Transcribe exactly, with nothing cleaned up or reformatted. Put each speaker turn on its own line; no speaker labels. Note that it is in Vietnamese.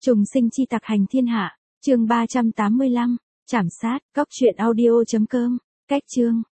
Trùng sinh chi tặc hành thiên hạ, chương ba trăm tám mươi lăm, trảm sát, cóc truyện audio chấm com, cách chương.